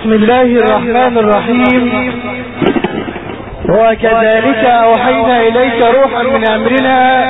بسم الله الرحمن الرحيم. وكذلك أوحينا إليك روحا من أمرنا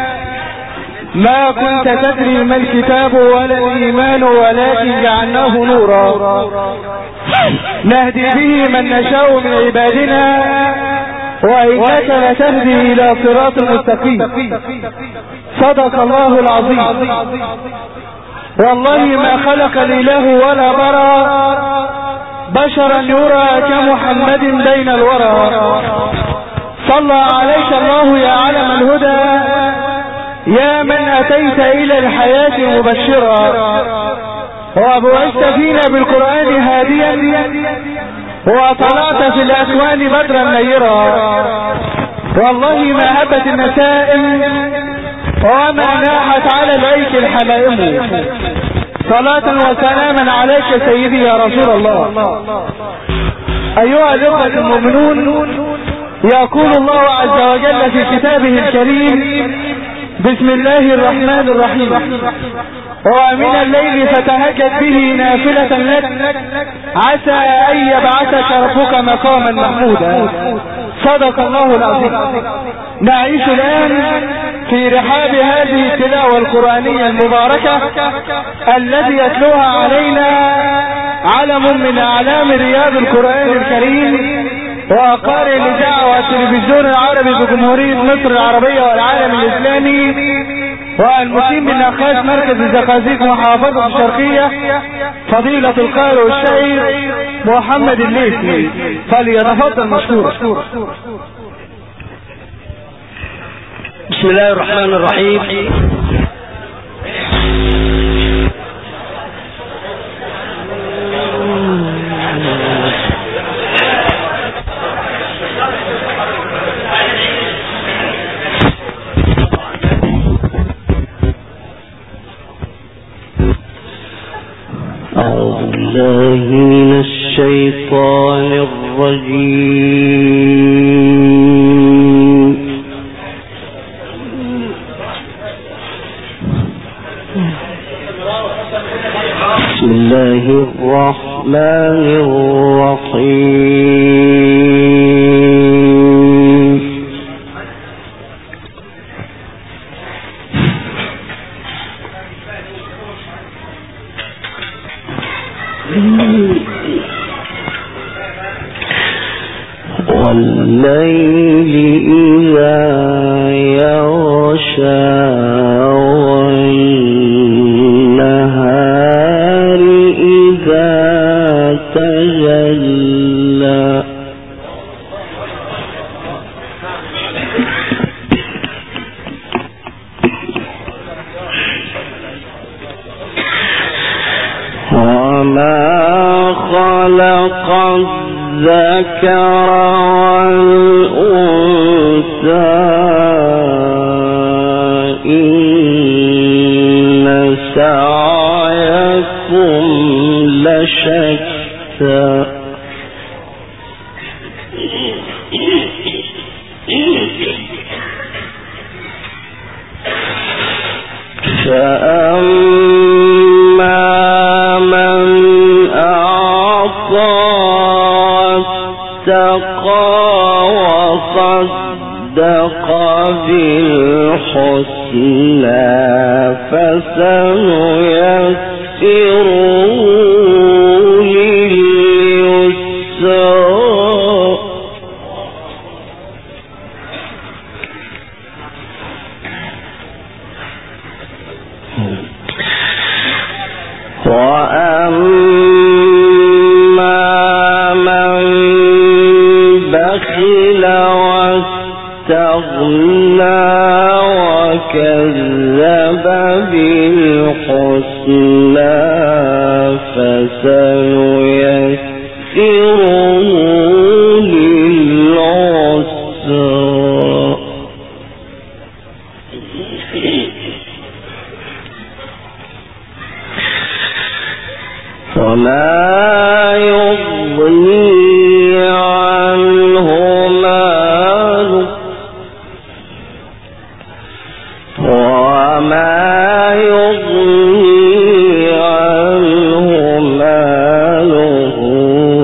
ما كنت تدري ما الكتاب ولا الإيمان ولكن جعلناه نورا نهدي به من نشاء من عبادنا وإنك لتهدي إلى صراط مستقيم. صدق الله العظيم. والله ما خلق الإله ولا برى بشرا يرى كمحمد بين الورى. صلى عليك الله يا علم الهدى يا من أتيت إلى الحياة مبشرا وبعثت فينا بالقرآن هاديا وطلعت في الأكوان بدرا نيرا. والله ما هبت النسائم وما ناحت على العيك الحمائم. صلاة وسلاما عليك سيدي يا رسول الله. أيها الأخوة المؤمنون، يقول الله عز وجل في كتابه الكريم: بسم الله الرحمن الرحيم. ومن الليل فتهجد به نافلة لك عسى أن يبعثك ربك مقاما محمودا. صدق الله العظيم. نعيش الآن في رحاب هذه التلاوة القرآنية المباركة الذي يتلوها علينا علم من أعلام رياض القرآن الكريم وقارئ الإذاعة والتلفزيون العربي بجمهورية مصر العربية والعالم الإسلامي والمقيم من أخاذ مركز الزقازيق محافظة الشرقية فضيلة القارئ الشهير محمد الليثي، فليتفضل مشكورا. بسم الله الرحمن الرحيم. أعوذ بالله من الشيطان الرجيم. بسم الله الرحمن الرحيم. والليل إذا يغشى والنهار إذا تجلى وما خلق الذكر والأنثى إن سعيكم لشتى فأما من أعطى واتقى وصدق بالحسنى فسنيسره لليسرى وأما من بخل واستغنى وكذب بالحسنى فسنيسره للعسرى وما يغني عنه ماله وما يغني عنه ماله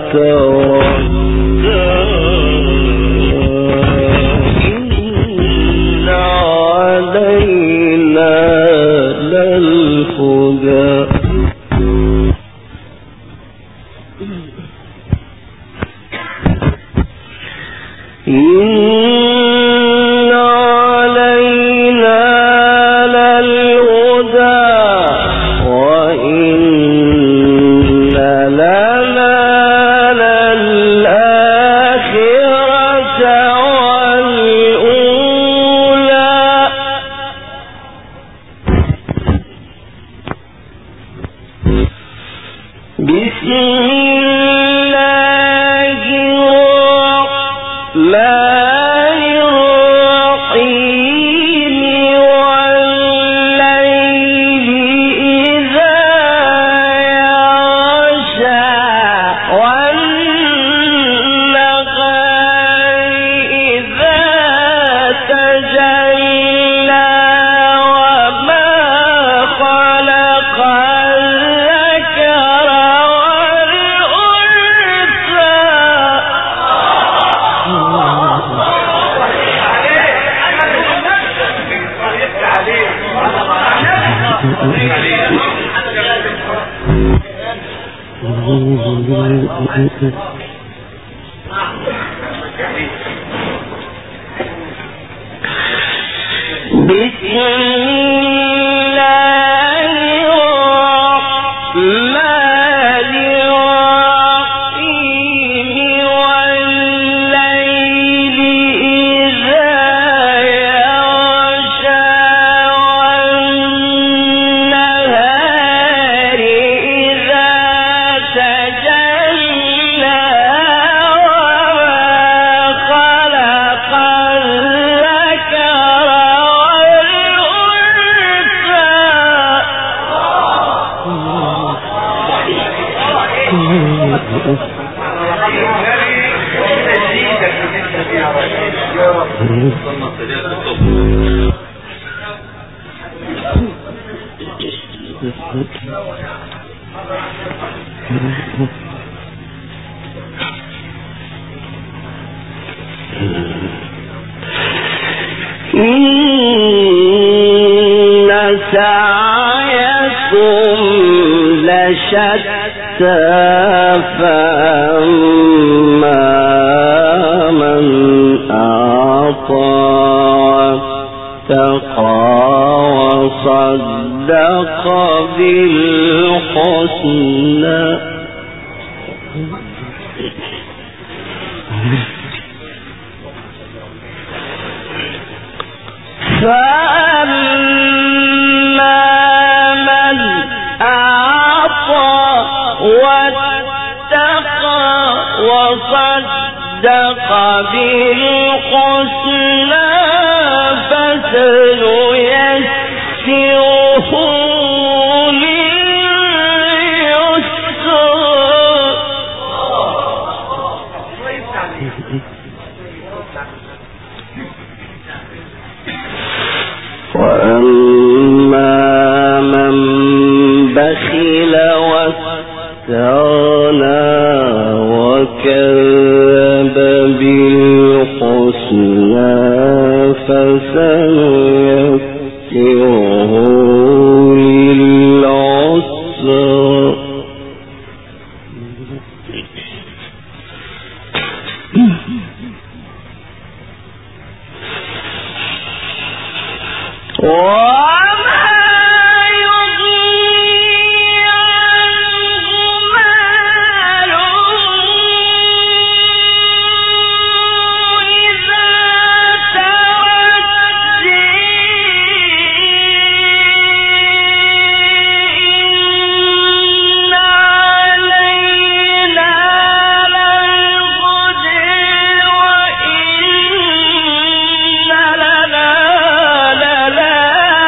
لا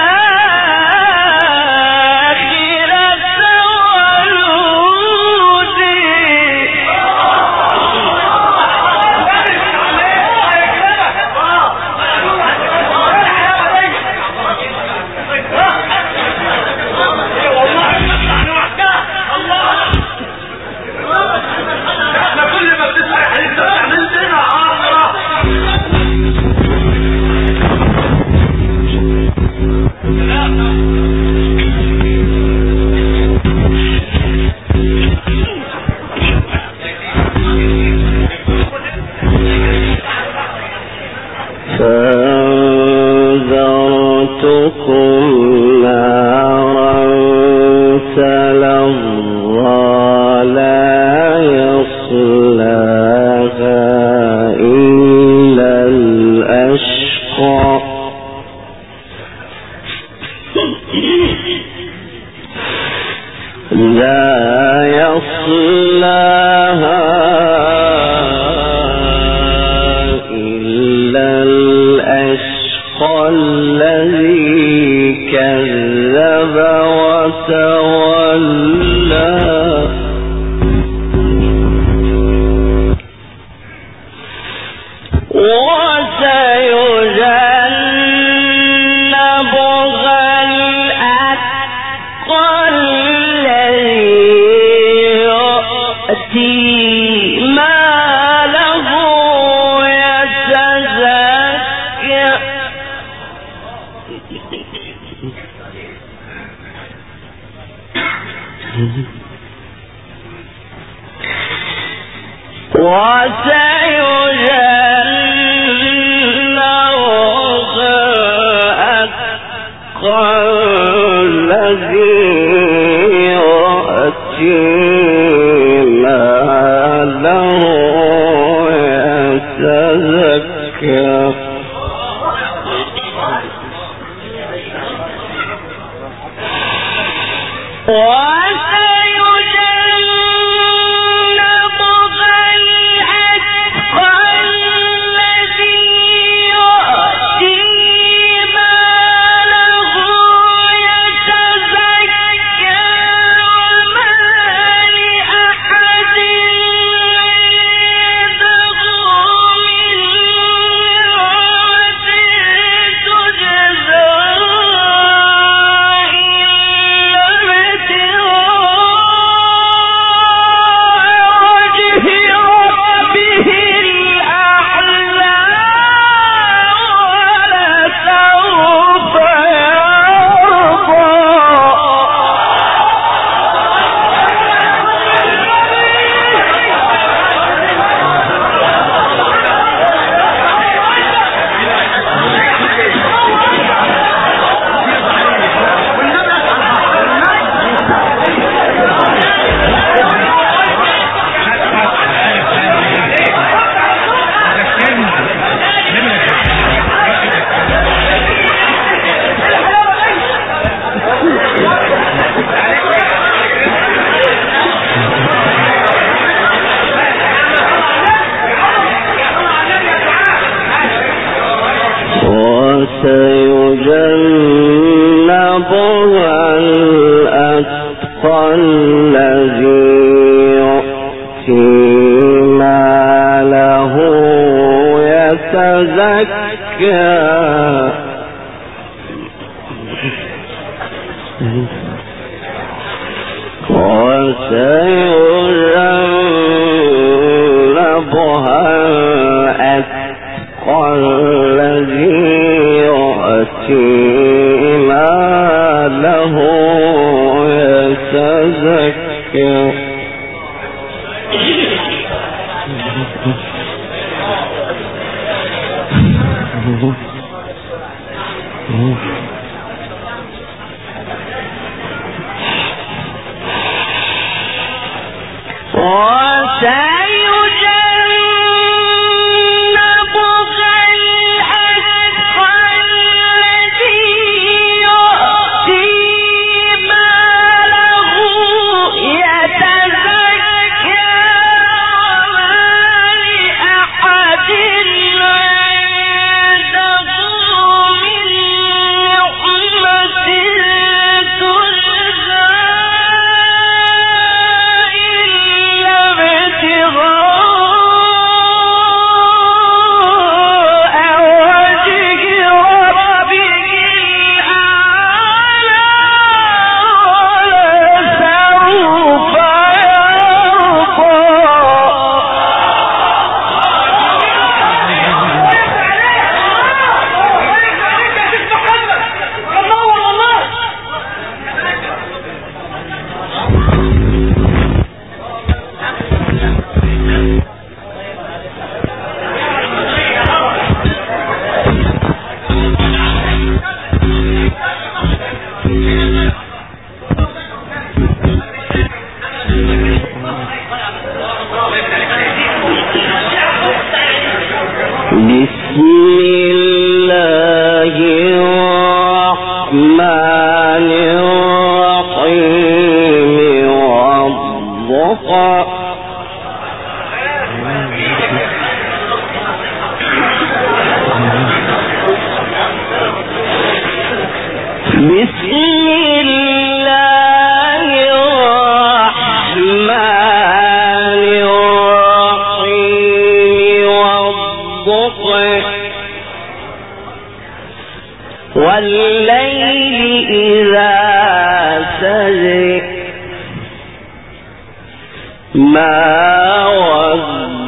الضحى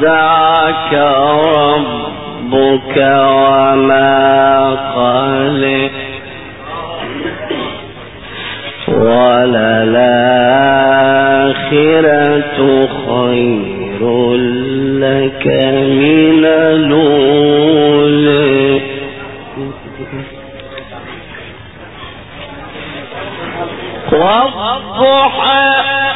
ودعك ربك وما قلق وللآخرة خير لك من الأولى والضحى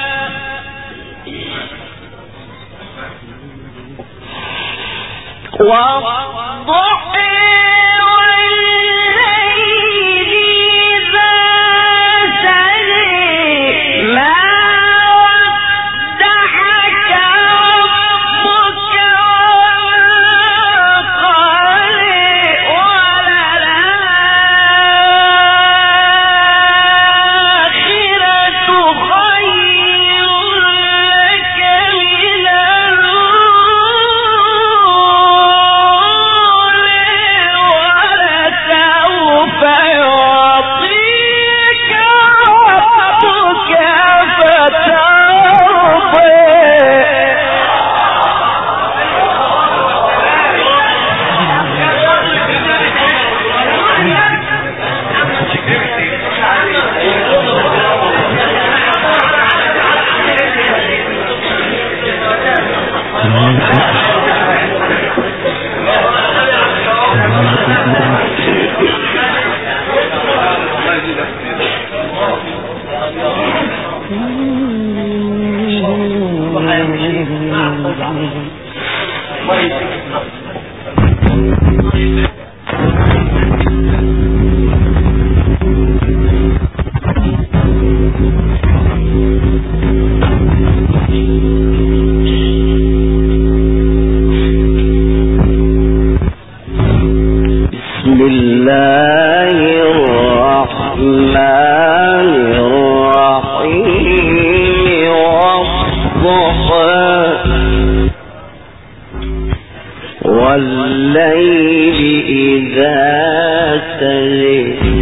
والليل إذا سجى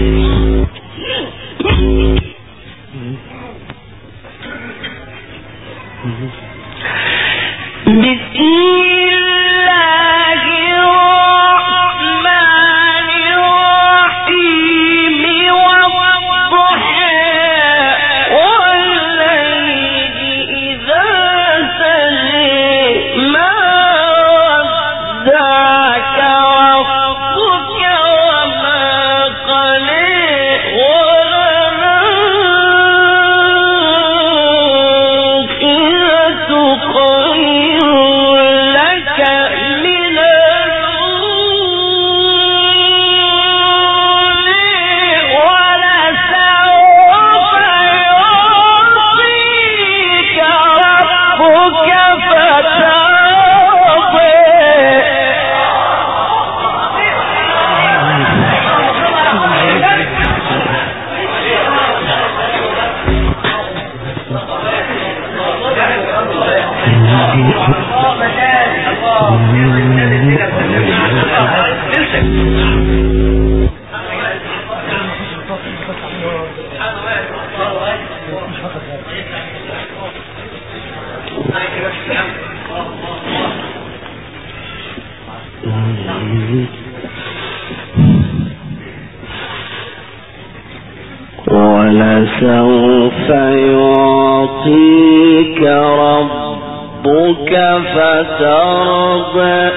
ولسوف يعطيك ربك فترضى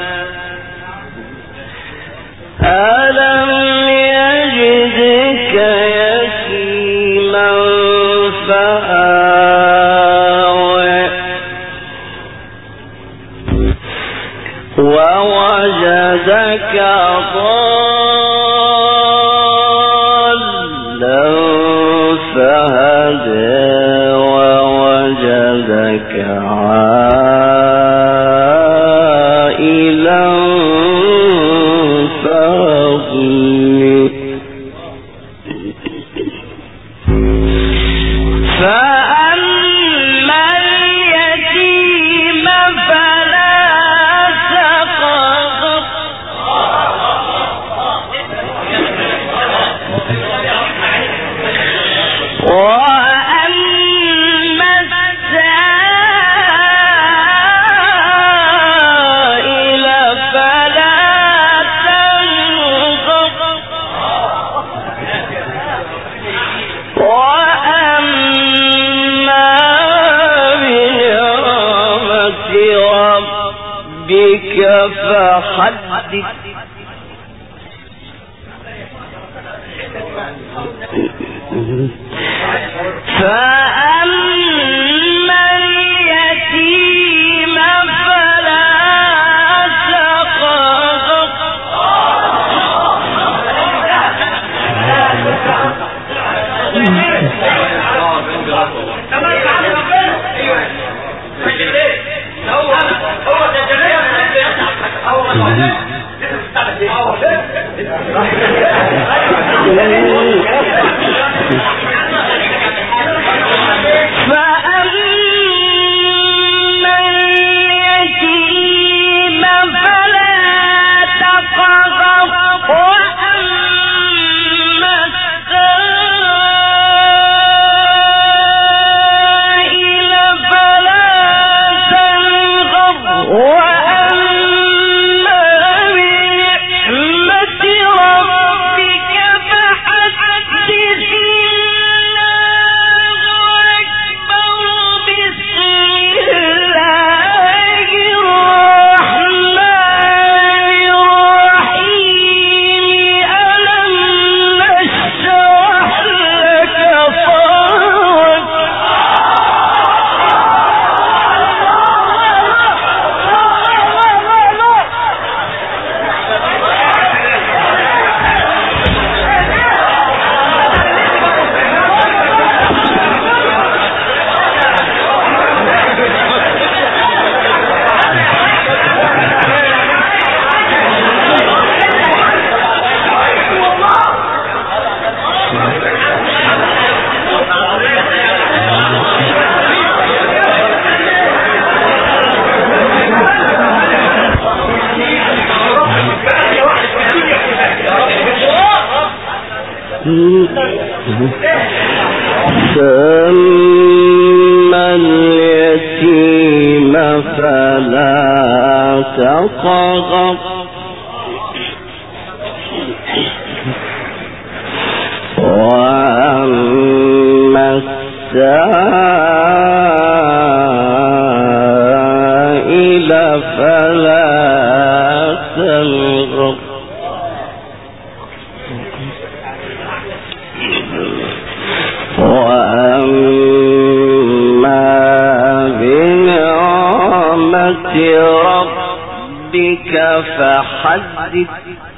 ألم يجدك يتيما فآوى ووجدك ضالا فهدى ووجدك عائلا فأغنى فأما اليتيم فلا تقهر وأما السائل ربك فحدث فأما اليتيم فلا تقهر فأما اليتيم فلا تقهر وأما السائل فلا تنهر وأما بنعمة ربك فحدث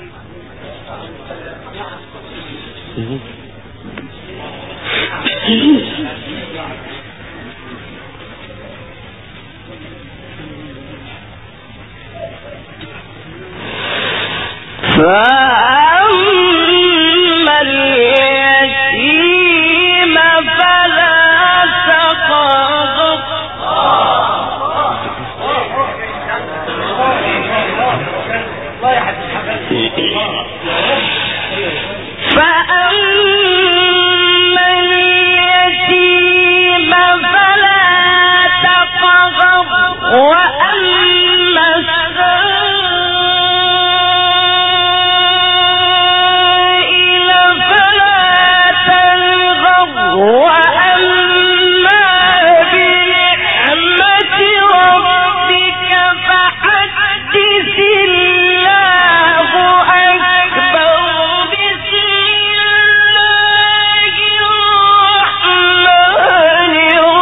فأما اليتيم فلا تقهر فأما اليتيم فلا تقهر وأما السائل فلا تنهر وأما بنعمة ربك فحدث الله أكبر بسم الله الرحمن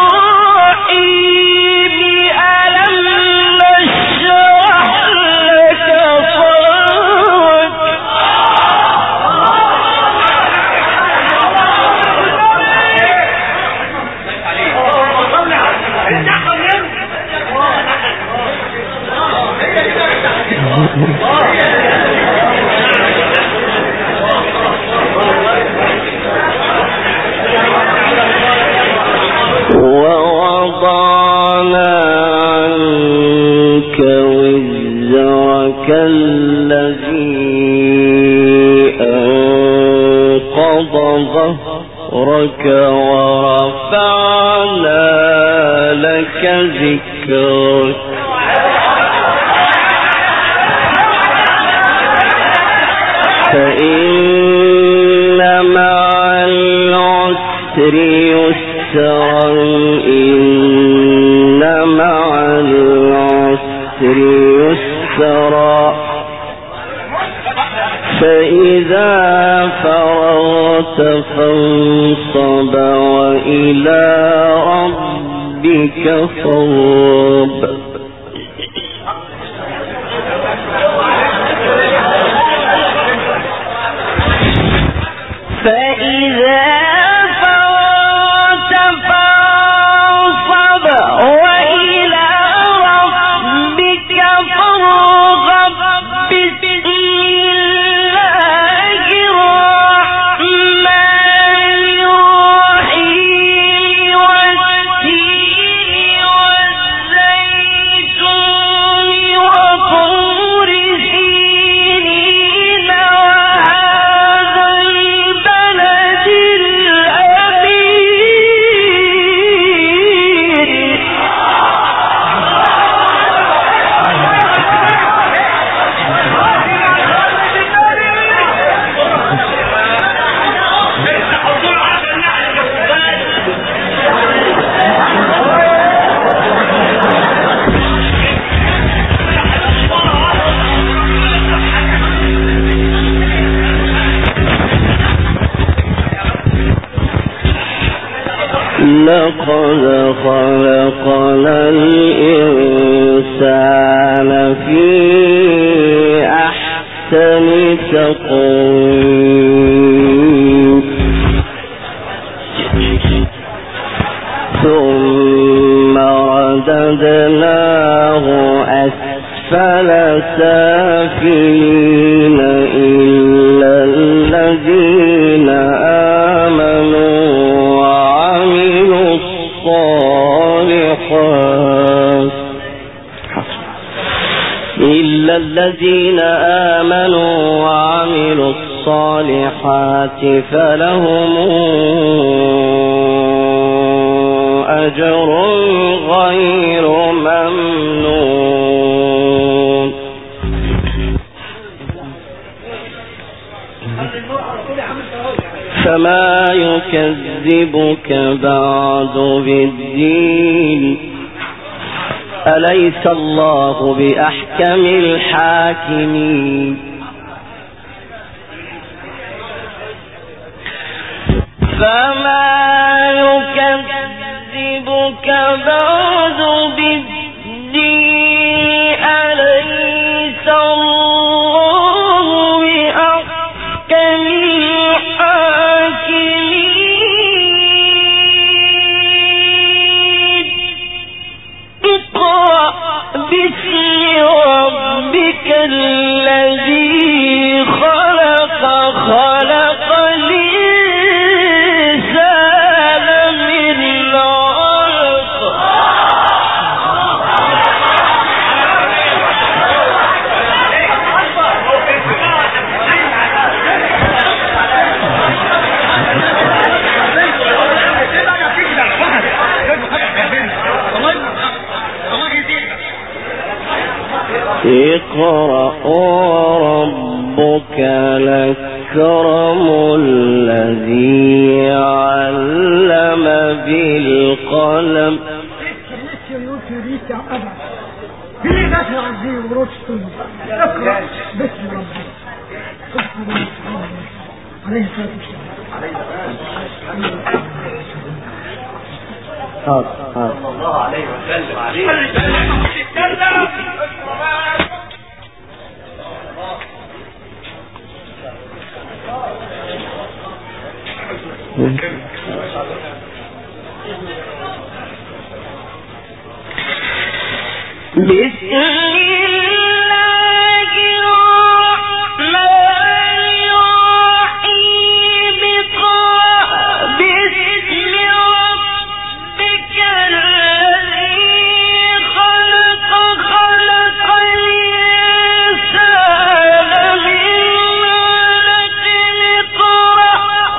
الرحيم ألم نشرح لك صدرك ووضعنا عنك وزرك الذي أنقض ظهرك ورفعنا لك ذكرك فإن مع العسر يسرا إن مع العسر يسرا السرى فإذا فرغت فانصب وإلى ربك فارغب فإذا فرغت فانصب وإلى ربك فارغب بسم الله الرحمن الرحيم والتين والزيتون وطور سينين وهذا البلد الأمين لقد خلقنا الإنسان في أحسن تقويم ثم رددناه أسفل سافلين إلا الذين آمنوا وعملوا الصالحات فلهم أجر غير ممنون فما يكذبك بعد بالدين أليس الله بأحكم الحاكمين فما يكذبك بعد بالدين أليس الله بأحكم الحاكمين اقرأ باسم ربك الذي خلق خلق الإنسان من علق اقرأ وربك الأكرم الذي علم بالقلم اقرأ باسم ربك عليه الصلاة والسلام صلى الله عليه وسلم عليه بسم الله الرحمن الرحيم اقرأ باسم ربك الذي خلق خلق الإنسان من علق اقرأ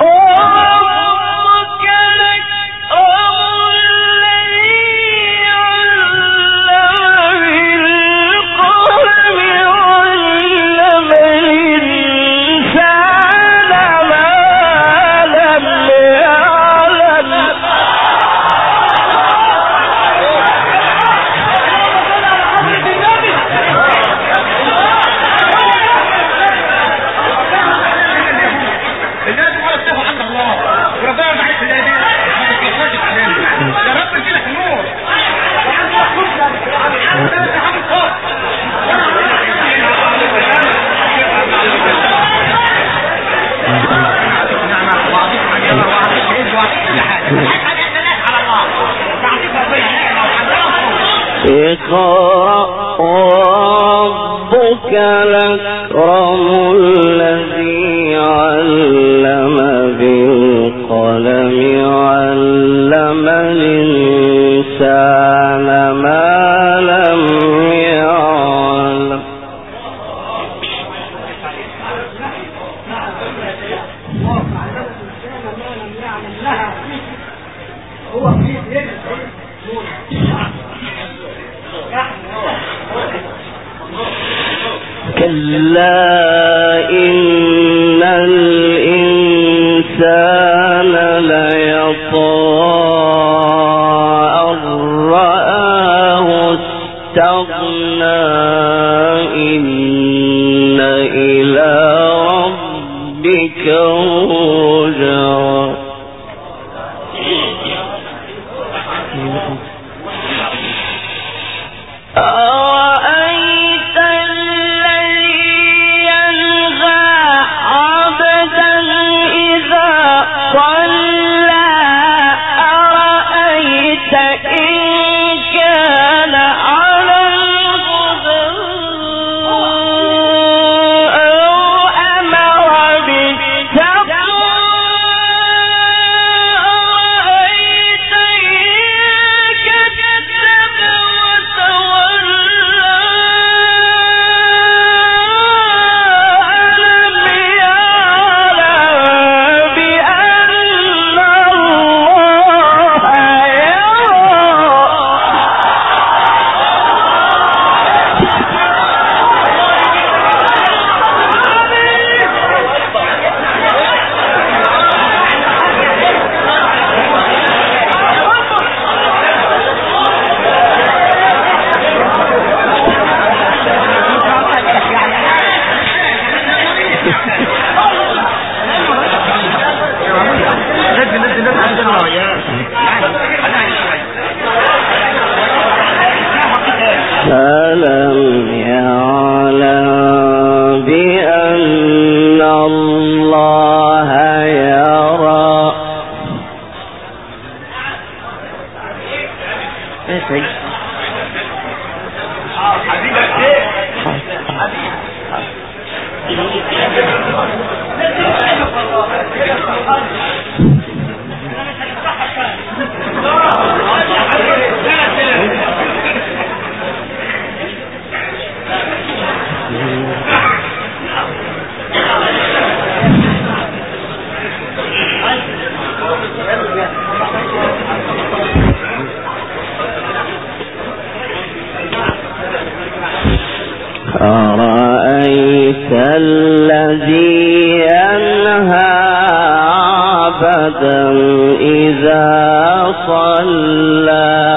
وربك الأكرم الذي علم اقرأ ربك الأكرم الذي علم بالقلم علم الإنسان ما لم يعلم. كلا إن الإنسان ليطغى أن رآه استغنى إن إلى ربك الرجعى. أرأيت الذي ينهى عبدا إذا صلى أرأيت إن كان على الهدى أو أمر بالتقوى أرأيت إن كذب وتولى ألم يعلم بأن الله ألم يعلم بأن الله يرى. أرأيت الذي ينهى عبدا إذا صلى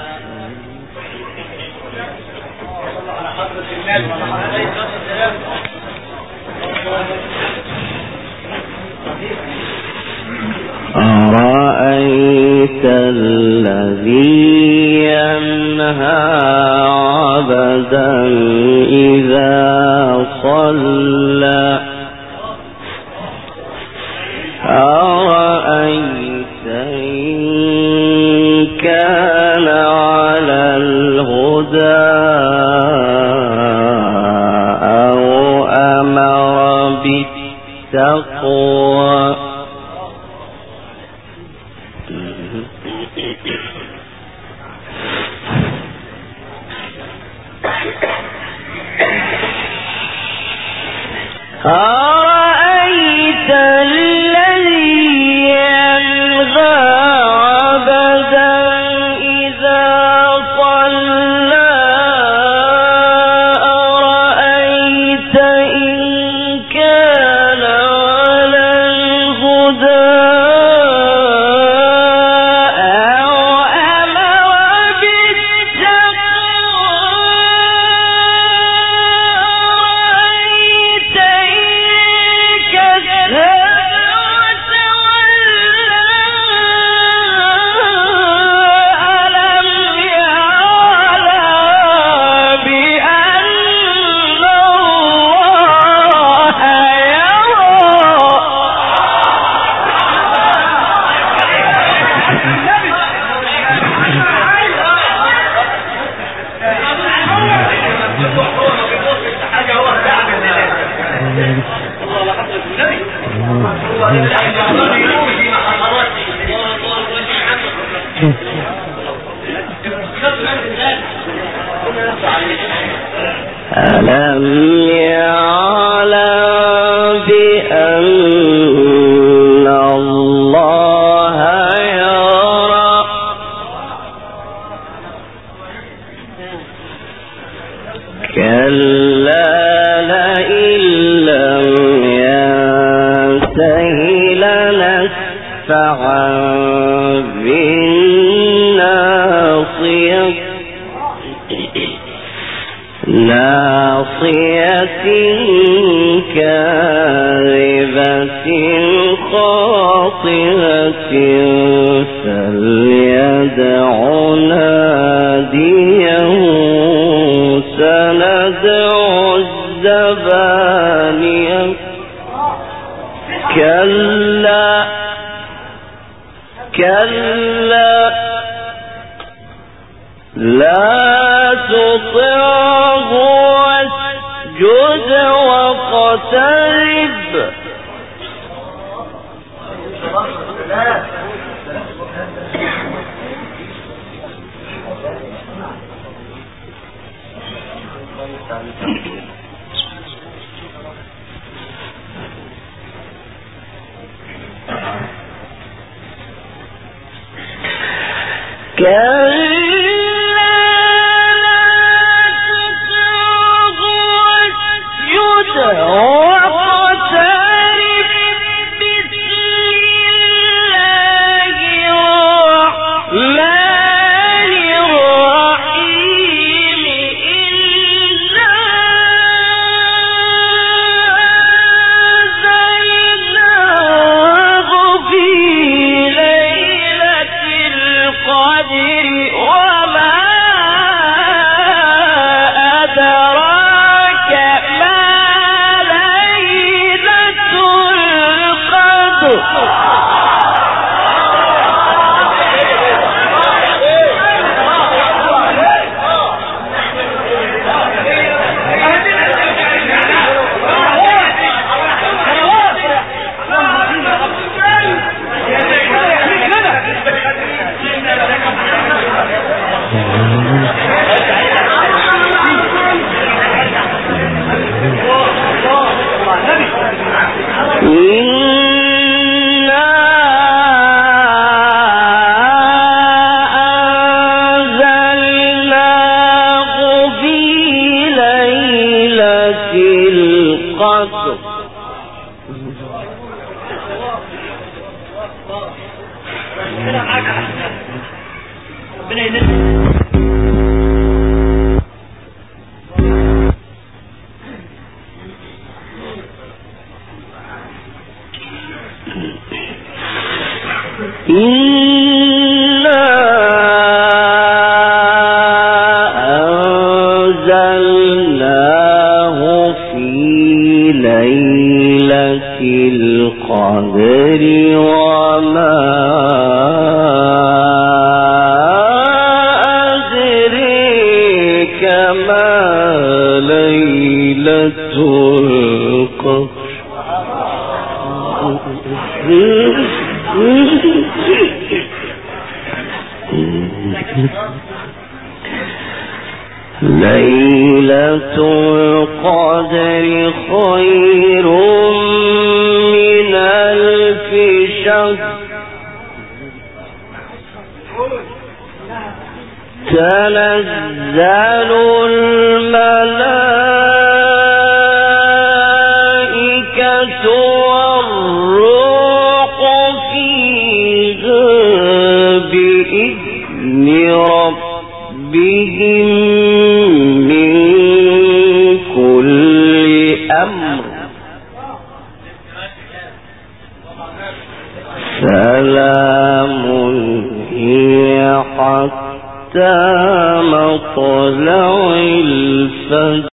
أرأيت الذي ينهى عبدا إذا صلى أرأيت إن كان على الهدى أو أمر بالتقوى أرأيت الذي ينهى عبدا إذا صلى أرأيت إن كان على الهدى أو أمر بالتقوى أرأيت إن كذب وتولى ألم يعلم بأن الله يرى كلا لئن لم ينته لنسفعا بالناصية كاذبة خاطئة فليدع ناديه سندع الزبانية كلا لا تطعه واسجد واقترب ليلة